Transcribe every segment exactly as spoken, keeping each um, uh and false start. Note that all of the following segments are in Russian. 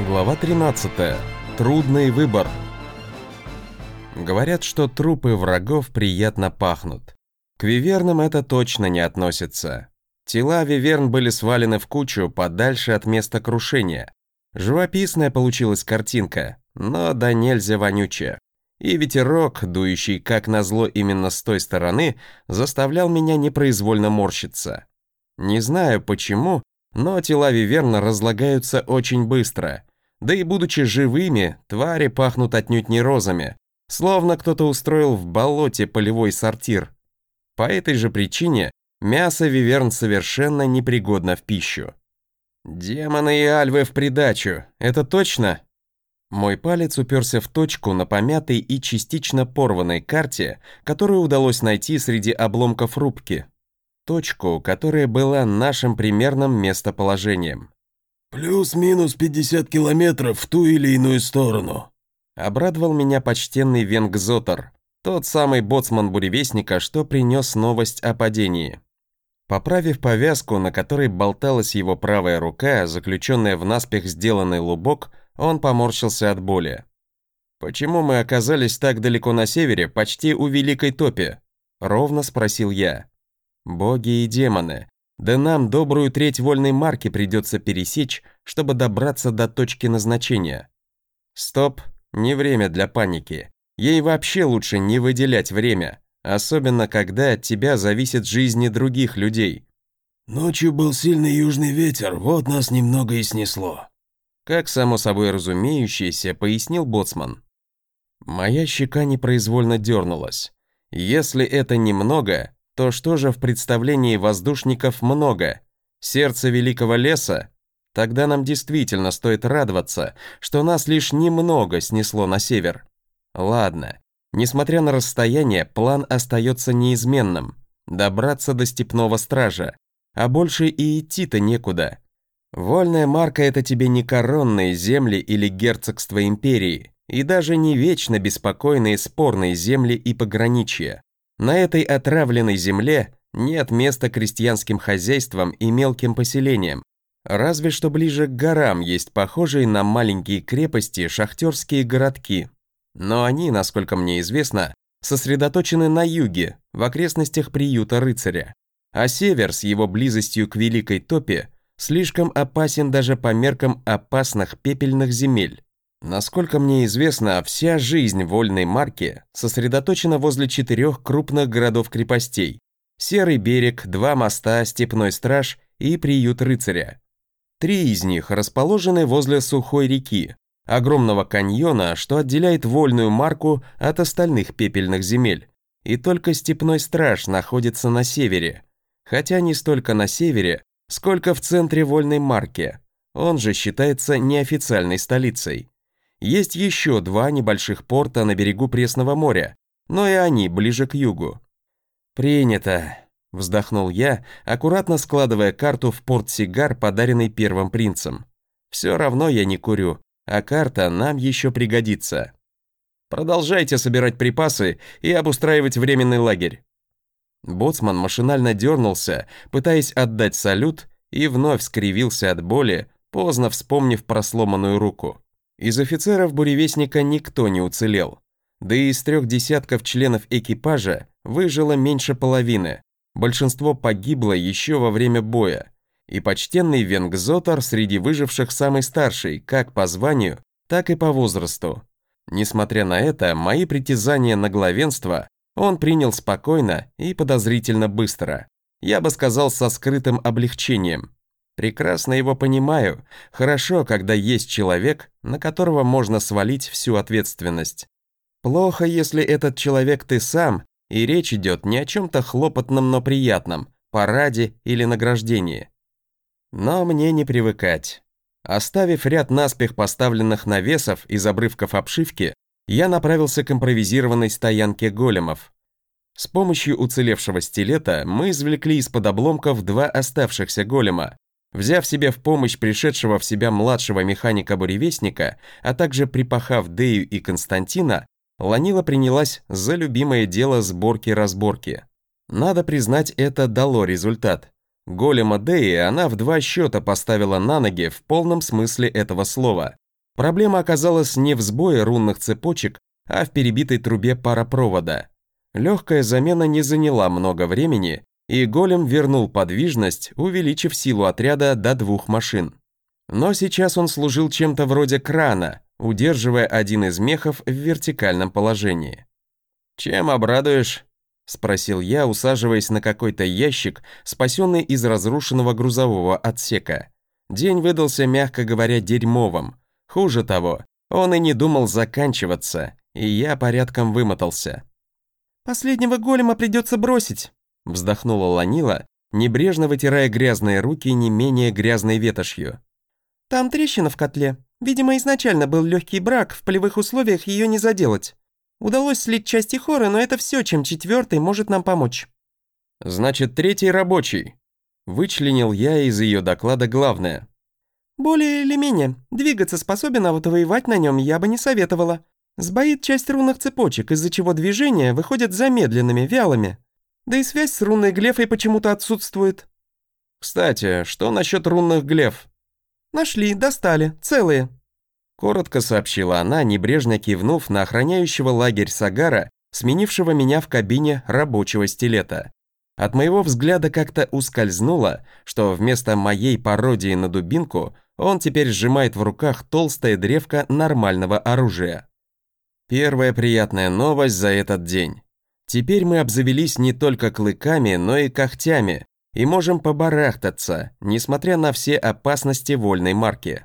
Глава тринадцатая. Трудный выбор. Говорят, что трупы врагов приятно пахнут. К вивернам это точно не относится. Тела виверн были свалены в кучу подальше от места крушения. Живописная получилась картинка, но да нельзя вонючая. И ветерок, дующий как назло именно с той стороны, заставлял меня непроизвольно морщиться. Не знаю почему, но тела виверна разлагаются очень быстро. Да и будучи живыми, твари пахнут отнюдь не розами, словно кто-то устроил в болоте полевой сортир. По этой же причине мясо виверн совершенно непригодно в пищу. Демоны и альвы в придачу, это точно? Мой палец уперся в точку на помятой и частично порванной карте, которую удалось найти среди обломков рубки. Точку, которая была нашим примерным местоположением. «Плюс-минус пятьдесят километров в ту или иную сторону», — обрадовал меня почтенный Венгзотер, тот самый боцман буревестника, что принес новость о падении. Поправив повязку, на которой болталась его правая рука, заключенная в наспех сделанный лубок, он поморщился от боли. «Почему мы оказались так далеко на севере, почти у Великой Топи?» — ровно спросил я. «Боги и демоны. Да нам добрую треть вольной марки придется пересечь, чтобы добраться до точки назначения. Стоп, не время для паники. Ей вообще лучше не выделять время, особенно когда от тебя зависят жизни других людей. «Ночью был сильный южный ветер, вот нас немного и снесло», как само собой разумеющееся, пояснил боцман. Моя щека непроизвольно дернулась. Если это немного, то что же в представлении воздушников много? Сердце великого леса? Тогда нам действительно стоит радоваться, что нас лишь немного снесло на север. Ладно, несмотря на расстояние, план остается неизменным – добраться до степного стража, а больше и идти-то некуда. Вольная марка – это тебе не коронные земли или герцогство империи, и даже не вечно беспокойные спорные земли и пограничья. На этой отравленной земле нет места крестьянским хозяйствам и мелким поселениям, разве что ближе к горам есть похожие на маленькие крепости шахтерские городки. Но они, насколько мне известно, сосредоточены на юге, в окрестностях приюта рыцаря. А север с его близостью к Великой Топе слишком опасен даже по меркам опасных пепельных земель. Насколько мне известно, вся жизнь вольной марки сосредоточена возле четырех крупных городов-крепостей: Серый берег, два моста, Степной страж и приют рыцаря. Три из них расположены возле Сухой реки, огромного каньона, что отделяет вольную марку от остальных пепельных земель. И только Степной страж находится на севере, хотя не столько на севере, сколько в центре вольной марки, он же считается неофициальной столицей. Есть еще два небольших порта на берегу Пресного моря, но и они ближе к югу. «Принято», — вздохнул я, аккуратно складывая карту в портсигар, подаренный первым принцем. «Все равно я не курю, а карта нам еще пригодится. Продолжайте собирать припасы и обустраивать временный лагерь». Боцман машинально дернулся, пытаясь отдать салют, и вновь скривился от боли, поздно вспомнив про сломанную руку. Из офицеров буревестника никто не уцелел. Да и из трех десятков членов экипажа выжило меньше половины. Большинство погибло еще во время боя. И почтенный Венгзотер среди выживших самый старший, как по званию, так и по возрасту. Несмотря на это, мои притязания на главенство он принял спокойно и подозрительно быстро. Я бы сказал, со скрытым облегчением. Прекрасно его понимаю. Хорошо, когда есть человек, на которого можно свалить всю ответственность. Плохо, если этот человек ты сам, и речь идет не о чем-то хлопотном, но приятном, параде или награждении. Но мне не привыкать. Оставив ряд наспех поставленных навесов из обрывков обшивки, я направился к импровизированной стоянке големов. С помощью уцелевшего стилета мы извлекли из-под обломков два оставшихся голема. Взяв себе в помощь пришедшего в себя младшего механика-буревестника, а также припахав Дею и Константина, Ланила принялась за любимое дело сборки-разборки. Надо признать, это дало результат. Голема Деи она в два счета поставила на ноги в полном смысле этого слова. Проблема оказалась не в сбое рунных цепочек, а в перебитой трубе паропровода. Легкая замена не заняла много времени, и голем вернул подвижность, увеличив силу отряда до двух машин. Но сейчас он служил чем-то вроде крана, удерживая один из мехов в вертикальном положении. «Чем обрадуешь?» – спросил я, усаживаясь на какой-то ящик, спасенный из разрушенного грузового отсека. День выдался, мягко говоря, дерьмовым. Хуже того, он и не думал заканчиваться, и я порядком вымотался. «Последнего голема придется бросить», – вздохнула Ланила, небрежно вытирая грязные руки не менее грязной ветошью. «Там трещина в котле. Видимо, изначально был легкий брак, в полевых условиях ее не заделать. Удалось слить части хоры, но это все, чем четвертый может нам помочь». «Значит, третий рабочий», – вычленил я из ее доклада главное. «Более или менее. Двигаться способен, а вот воевать на нем я бы не советовала. Сбоит часть рунных цепочек, из-за чего движения выходят замедленными, вялыми. Да и связь с рунной глефой почему-то отсутствует». «Кстати, что насчет рунных глеф?» «Нашли, достали, целые», – коротко сообщила она, небрежно кивнув на охраняющего лагерь Сагара, сменившего меня в кабине рабочего стилета. От моего взгляда как-то ускользнуло, что вместо моей пародии на дубинку он теперь сжимает в руках толстое древко нормального оружия. Первая приятная новость за этот день. Теперь мы обзавелись не только клыками, но и когтями, и можем побарахтаться, несмотря на все опасности вольной марки.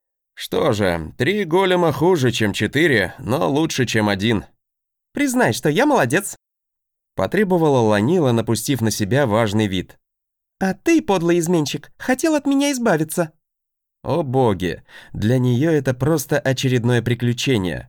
Что же, три голема хуже, чем четыре, но лучше, чем один. «Признай, что я молодец», – потребовала Ланила, напустив на себя важный вид. «А ты, подлый изменщик, хотел от меня избавиться». О боги, для нее это просто очередное приключение.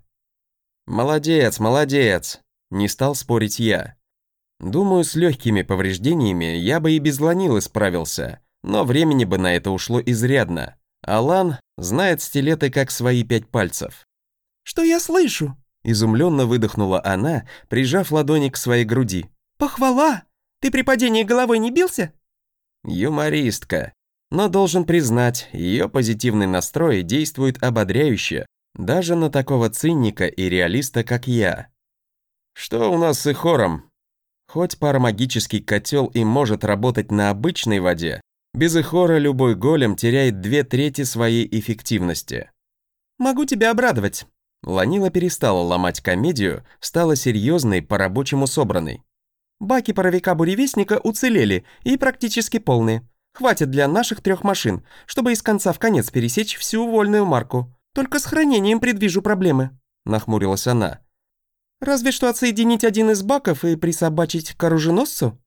«Молодец, молодец», – не стал спорить я. Думаю, с легкими повреждениями я бы и без Ланилы справился, но времени бы на это ушло изрядно. Алан знает стилеты как свои пять пальцев. «Что я слышу?» – изумленно выдохнула она, прижав ладони к своей груди. «Похвала! Ты при падении головой не бился?» Юмористка. Но должен признать, ее позитивный настрой действует ободряюще, даже на такого циника и реалиста, как я. «Что у нас с Ихором?» Хоть парамагический котел и может работать на обычной воде, без Ихора любой голем теряет две трети своей эффективности. «Могу тебя обрадовать». Ланила перестала ломать комедию, стала серьезной, по-рабочему собранной. «Баки паровика-буревестника уцелели и практически полные. Хватит для наших трех машин, чтобы из конца в конец пересечь всю вольную марку. Только с хранением предвижу проблемы», – нахмурилась она. «Разве что отсоединить один из баков и присобачить к оруженосцу?»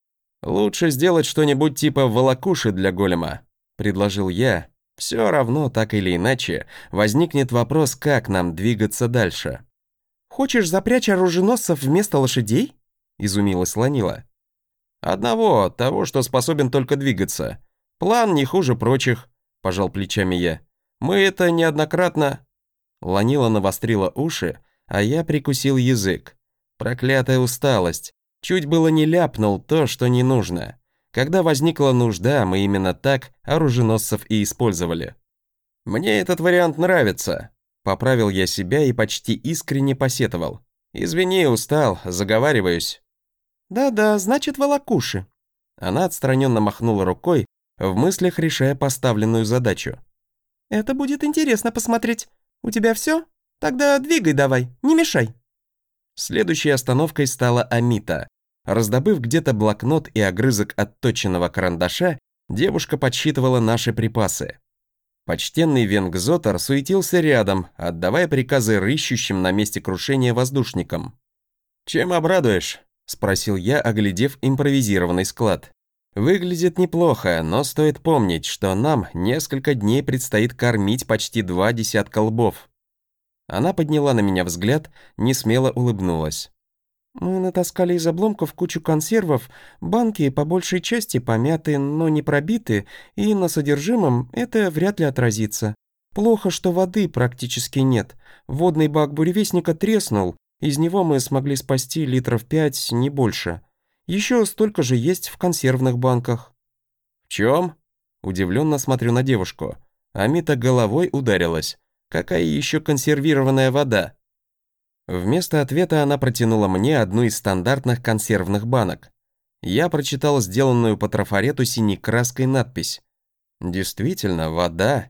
«Лучше сделать что-нибудь типа волокуши для голема», – предложил я. «Все равно, так или иначе, возникнет вопрос, как нам двигаться дальше». «Хочешь запрячь оруженосцев вместо лошадей?» – изумилась Ланила. «Одного, того, что способен только двигаться. План не хуже прочих», – пожал плечами я. «Мы это неоднократно...» Ланила навострила уши, а я прикусил язык. Проклятая усталость. Чуть было не ляпнул то, что не нужно. Когда возникла нужда, мы именно так оруженосцев и использовали. «Мне этот вариант нравится», – поправил я себя и почти искренне посетовал. «Извини, устал, заговариваюсь». «Да-да, значит, волокуши». Она отстраненно махнула рукой, в мыслях решая поставленную задачу. «Это будет интересно посмотреть. У тебя все? Тогда двигай давай, не мешай». Следующей остановкой стала Амита. Раздобыв где-то блокнот и огрызок отточенного карандаша, девушка подсчитывала наши припасы. Почтенный Венгзотер суетился рядом, отдавая приказы рыщущим на месте крушения воздушникам. «Чем обрадуешь?» – спросил я, оглядев импровизированный склад. «Выглядит неплохо, но стоит помнить, что нам несколько дней предстоит кормить почти два десятка лбов». Она подняла на меня взгляд, несмело улыбнулась. «Мы натаскали из обломков кучу консервов, банки по большей части помяты, но не пробиты, и на содержимом это вряд ли отразится. Плохо, что воды практически нет. Водный бак буревестника треснул, из него мы смогли спасти литров пять, не больше. Еще столько же есть в консервных банках». «В чем?» Удивленно смотрю на девушку. Амита головой ударилась. Какая еще консервированная вода? Вместо ответа она протянула мне одну из стандартных консервных банок. Я прочитал сделанную по трафарету синей краской надпись. Действительно, вода.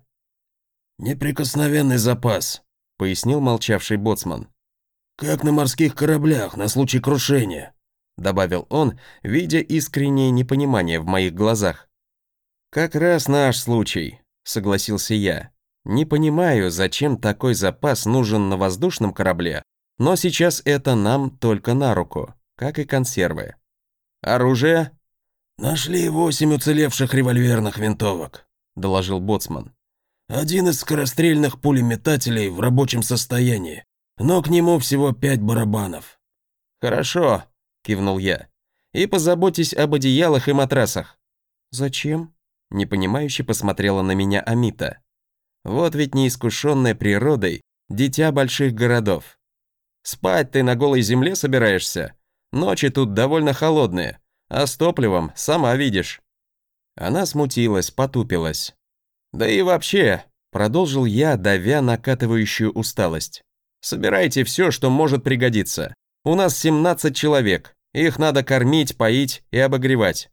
«Неприкосновенный запас», — пояснил молчавший боцман. «Как на морских кораблях, на случай крушения», — добавил он, видя искреннее непонимание в моих глазах. «Как раз наш случай», — согласился я. «Не понимаю, зачем такой запас нужен на воздушном корабле, но сейчас это нам только на руку, как и консервы. Оружие?» «Нашли восемь уцелевших револьверных винтовок», — доложил боцман. «Один из скорострельных пулеметателей в рабочем состоянии, но к нему всего пять барабанов». «Хорошо», — кивнул я. «И позаботьтесь об одеялах и матрасах». «Зачем?» — непонимающе посмотрела на меня Амита. «Вот ведь неискушенная природой, дитя больших городов. Спать ты на голой земле собираешься? Ночи тут довольно холодные, а с топливом сама видишь». Она смутилась, потупилась. «Да и вообще», — продолжил я, давя накатывающую усталость. «Собирайте все, что может пригодиться. У нас семнадцать человек, их надо кормить, поить и обогревать».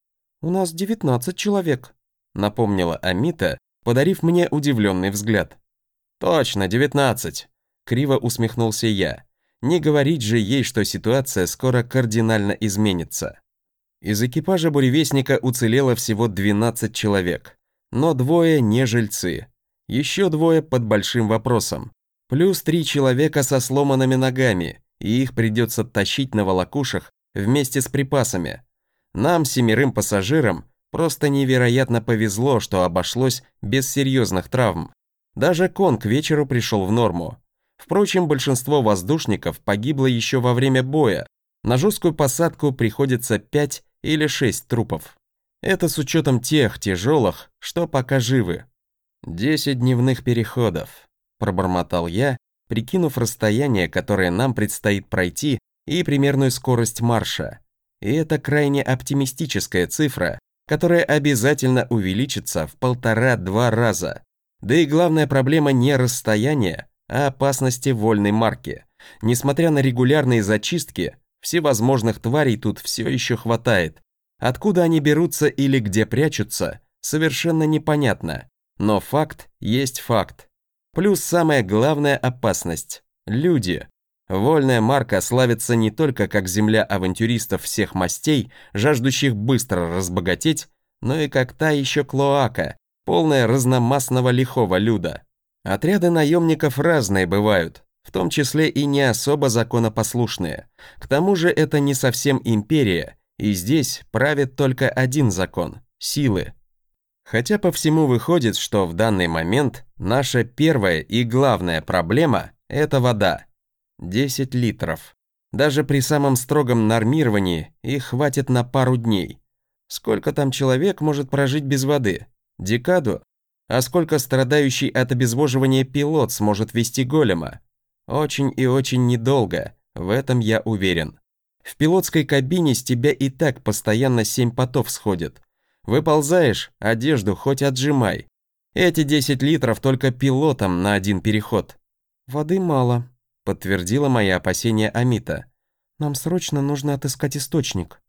«У нас девятнадцать человек», — напомнила Амита, подарив мне удивленный взгляд. «Точно, девятнадцать», — криво усмехнулся я. Не говорить же ей, что ситуация скоро кардинально изменится. Из экипажа буревестника уцелело всего двенадцать человек. Но двое не жильцы. Еще двое под большим вопросом. Плюс три человека со сломанными ногами, и их придется тащить на волокушах вместе с припасами. Нам, семерым пассажирам, просто невероятно повезло, что обошлось без серьезных травм. Даже Кон к вечеру пришел в норму. Впрочем, большинство воздушников погибло еще во время боя. На жесткую посадку приходится пять или шесть трупов. Это с учетом тех тяжелых, что пока живы. «Десять дневных переходов», – пробормотал я, прикинув расстояние, которое нам предстоит пройти, и примерную скорость марша. И это крайне оптимистическая цифра, которая обязательно увеличится в полтора-два раза. Да и главная проблема не расстояние, а опасности вольной марки. Несмотря на регулярные зачистки, всевозможных тварей тут все еще хватает. Откуда они берутся или где прячутся, совершенно непонятно. Но факт есть факт. Плюс самая главная опасность – люди. Вольная марка славится не только как земля авантюристов всех мастей, жаждущих быстро разбогатеть, но и как та еще клоака, полная разномастного лихого люда. Отряды наемников разные бывают, в том числе и не особо законопослушные. К тому же это не совсем империя, и здесь правит только один закон – силы. Хотя по всему выходит, что в данный момент наша первая и главная проблема – это вода. десять литров. Даже при самом строгом нормировании их хватит на пару дней. Сколько там человек может прожить без воды? Декаду? А сколько страдающий от обезвоживания пилот сможет вести голема? Очень и очень недолго, в этом я уверен. В пилотской кабине с тебя и так постоянно семь потов сходит. Выползаешь, одежду хоть отжимай. Эти десять литров только пилотам на один переход. «Воды мало», — подтвердила мои опасения Амита. «Нам срочно нужно отыскать источник».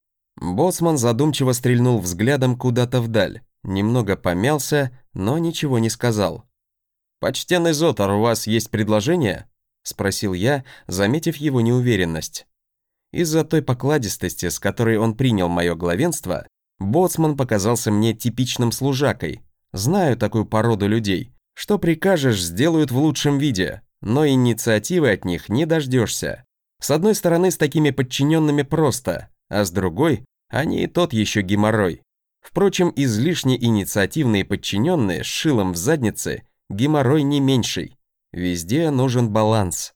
Боцман задумчиво стрельнул взглядом куда-то вдаль, немного помялся, но ничего не сказал. «Почтенный Зотар, у вас есть предложение?» — спросил я, заметив его неуверенность. Из-за той покладистости, с которой он принял мое главенство, боцман показался мне типичным служакой. Знаю такую породу людей. Что прикажешь, сделают в лучшем виде, но инициативы от них не дождешься. С одной стороны, с такими подчиненными просто, а с другой, они и тот еще геморрой. Впрочем, излишне инициативные подчиненные с шилом в заднице геморрой не меньший. Везде нужен баланс.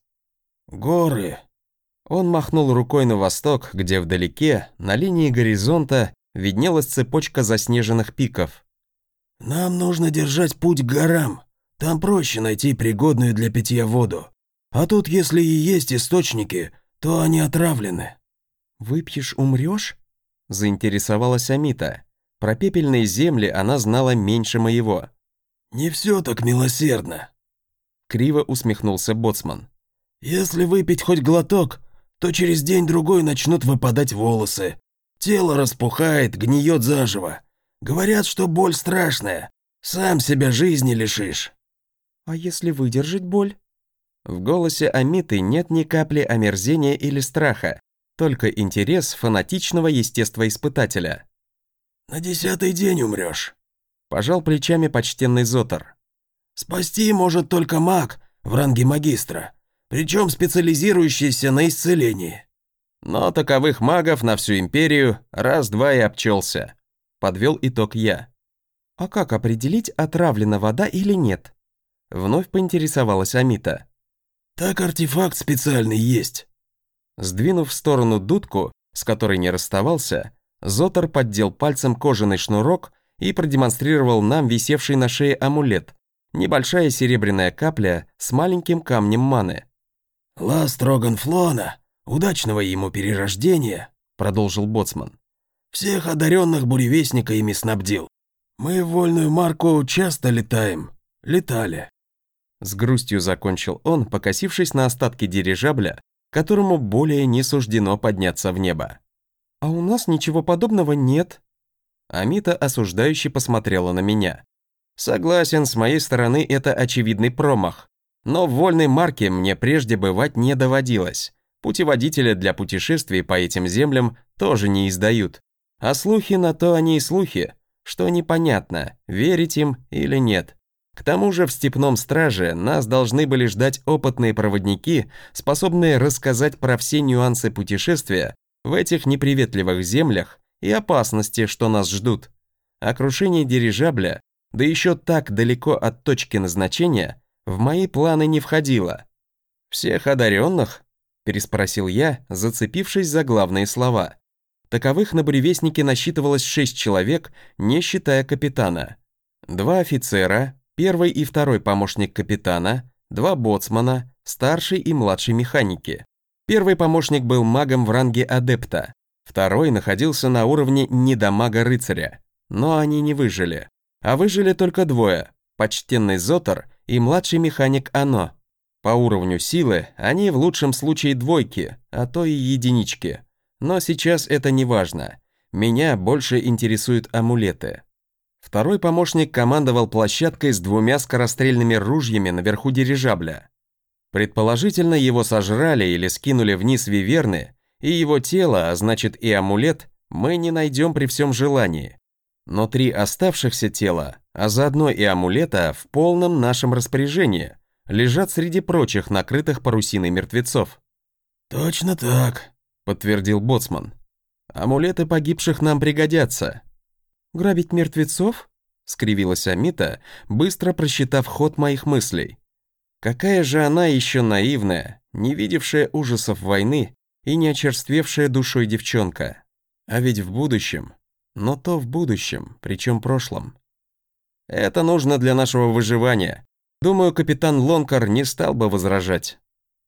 «Горы!» Он махнул рукой на восток, где вдалеке, на линии горизонта, виднелась цепочка заснеженных пиков. «Нам нужно держать путь к горам. Там проще найти пригодную для питья воду. А тут, если и есть источники, то они отравлены». «Выпьешь, умрешь?» – заинтересовалась Амита. Про пепельные земли она знала меньше моего. «Не все так милосердно». Криво усмехнулся боцман. «Если выпить хоть глоток, то через день-другой начнут выпадать волосы. Тело распухает, гниет заживо. Говорят, что боль страшная. Сам себя жизни лишишь». «А если выдержать боль?» В голосе Амиты нет ни капли омерзения или страха, только интерес фанатичного естествоиспытателя. «На десятый день умрешь», – пожал плечами почтенный Зотар. «Спасти может только маг в ранге магистра, причем специализирующийся на исцелении». Но таковых магов на всю империю раз-два и обчелся. Подвел итог я. «А как определить, отравлена вода или нет?» Вновь поинтересовалась Амита. «Так артефакт специальный есть». Сдвинув в сторону дудку, с которой не расставался, Зотар поддел пальцем кожаный шнурок и продемонстрировал нам висевший на шее амулет. Небольшая серебряная капля с маленьким камнем маны. «Ласт Роганфлона, удачного ему перерождения», — продолжил боцман. «Всех одаренных буревестника ими снабдил. Мы в вольную марку часто летаем. Летали». С грустью закончил он, покосившись на остатки дирижабля, которому более не суждено подняться в небо. «А у нас ничего подобного нет». Амита осуждающе посмотрела на меня. Согласен, с моей стороны это очевидный промах. Но в вольной марке мне прежде бывать не доводилось. Путеводители для путешествий по этим землям тоже не издают. А слухи на то они и слухи, что непонятно, верить им или нет. К тому же в степном страже нас должны были ждать опытные проводники, способные рассказать про все нюансы путешествия в этих неприветливых землях и опасности, что нас ждут. А крушение дирижабля, да еще так далеко от точки назначения, в мои планы не входило. «Всех одаренных?» – переспросил я, зацепившись за главные слова. Таковых на буревестнике насчитывалось шесть человек, не считая капитана. Два офицера, первый и второй помощник капитана, два боцмана, старший и младший механики. Первый помощник был магом в ранге адепта, второй находился на уровне недомага-рыцаря, но они не выжили. А выжили только двое, почтенный Зотар и младший механик Ано. По уровню силы они в лучшем случае двойки, а то и единички. Но сейчас это не важно. Меня больше интересуют амулеты. Второй помощник командовал площадкой с двумя скорострельными ружьями наверху дирижабля. Предположительно, его сожрали или скинули вниз виверны, и его тело, а значит и амулет, мы не найдем при всем желании. Но три оставшихся тела, а заодно и амулета, в полном нашем распоряжении, лежат среди прочих накрытых парусиной мертвецов. «Точно так», — подтвердил боцман. «Амулеты погибших нам пригодятся». «Грабить мертвецов?» — скривилась Амита, быстро просчитав ход моих мыслей. Какая же она еще наивная, не видевшая ужасов войны и не очерствевшая душой девчонка. А ведь в будущем, но то в будущем, причем прошлом. Это нужно для нашего выживания. Думаю, капитан Лонкар не стал бы возражать.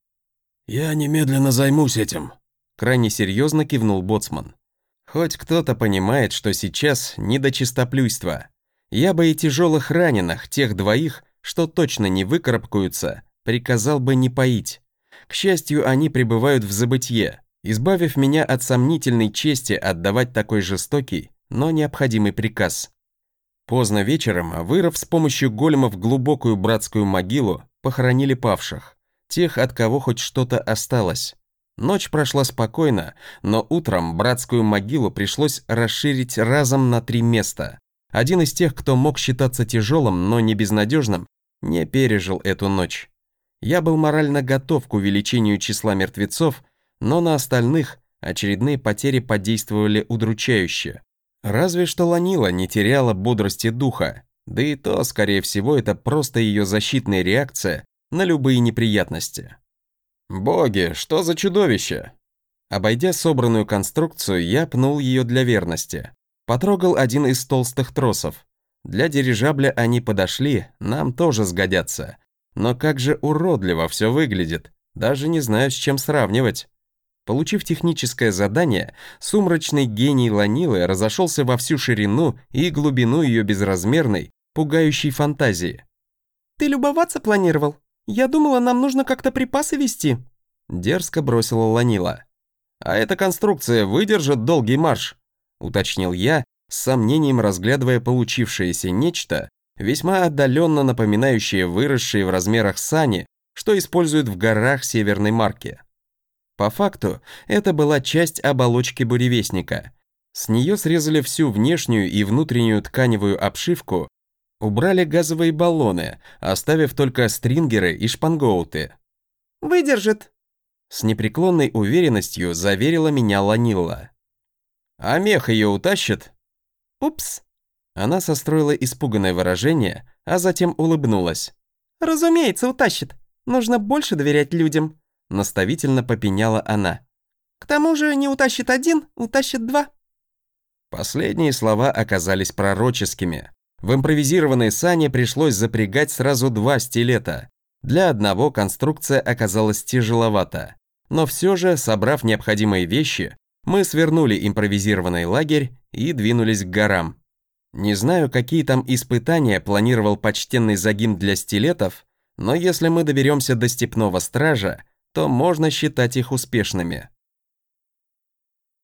«Я немедленно займусь этим», — крайне серьезно кивнул боцман. Хоть кто-то понимает, что сейчас не до чистоплюйства. Я бы и тяжелых раненых, тех двоих, что точно не выкарабкаются, приказал бы не поить. К счастью, они пребывают в забытье, избавив меня от сомнительной чести отдавать такой жестокий, но необходимый приказ. Поздно вечером, вырыв с помощью големов глубокую братскую могилу, похоронили павших, тех, от кого хоть что-то осталось. Ночь прошла спокойно, но утром братскую могилу пришлось расширить разом на три места. Один из тех, кто мог считаться тяжелым, но не безнадежным, не пережил эту ночь. Я был морально готов к увеличению числа мертвецов, но на остальных очередные потери подействовали удручающе. Разве что Ланила не теряла бодрости духа, да и то, скорее всего, это просто ее защитная реакция на любые неприятности. «Боги, что за чудовище?» Обойдя собранную конструкцию, я пнул ее для верности. Потрогал один из толстых тросов. Для дирижабля они подошли, нам тоже сгодятся. Но как же уродливо все выглядит, даже не знаю, с чем сравнивать. Получив техническое задание, сумрачный гений Ланилы разошелся во всю ширину и глубину ее безразмерной, пугающей фантазии. «Ты любоваться планировал? «Я думала, нам нужно как-то припасы везти», — дерзко бросила Ланила. «А эта конструкция выдержит долгий марш», — уточнил я, с сомнением разглядывая получившееся нечто, весьма отдаленно напоминающее выросшие в размерах сани, что используют в горах Северной Марки. По факту, это была часть оболочки буревестника. С нее срезали всю внешнюю и внутреннюю тканевую обшивку, убрали газовые баллоны, оставив только стрингеры и шпангоуты. «Выдержит», — с непреклонной уверенностью заверила меня Ланилла. «А мех ее утащит?» «Упс». Она состроила испуганное выражение, а затем улыбнулась. «Разумеется, утащит. Нужно больше доверять людям», — наставительно попеняла она. «К тому же не утащит один, утащит два». Последние слова оказались пророческими. В импровизированной сане пришлось запрягать сразу два стилета. Для одного конструкция оказалась тяжеловата. Но все же, собрав необходимые вещи, мы свернули импровизированный лагерь и двинулись к горам. Не знаю, какие там испытания планировал почтенный Загим для стилетов, но если мы доберемся до степного стража, то можно считать их успешными.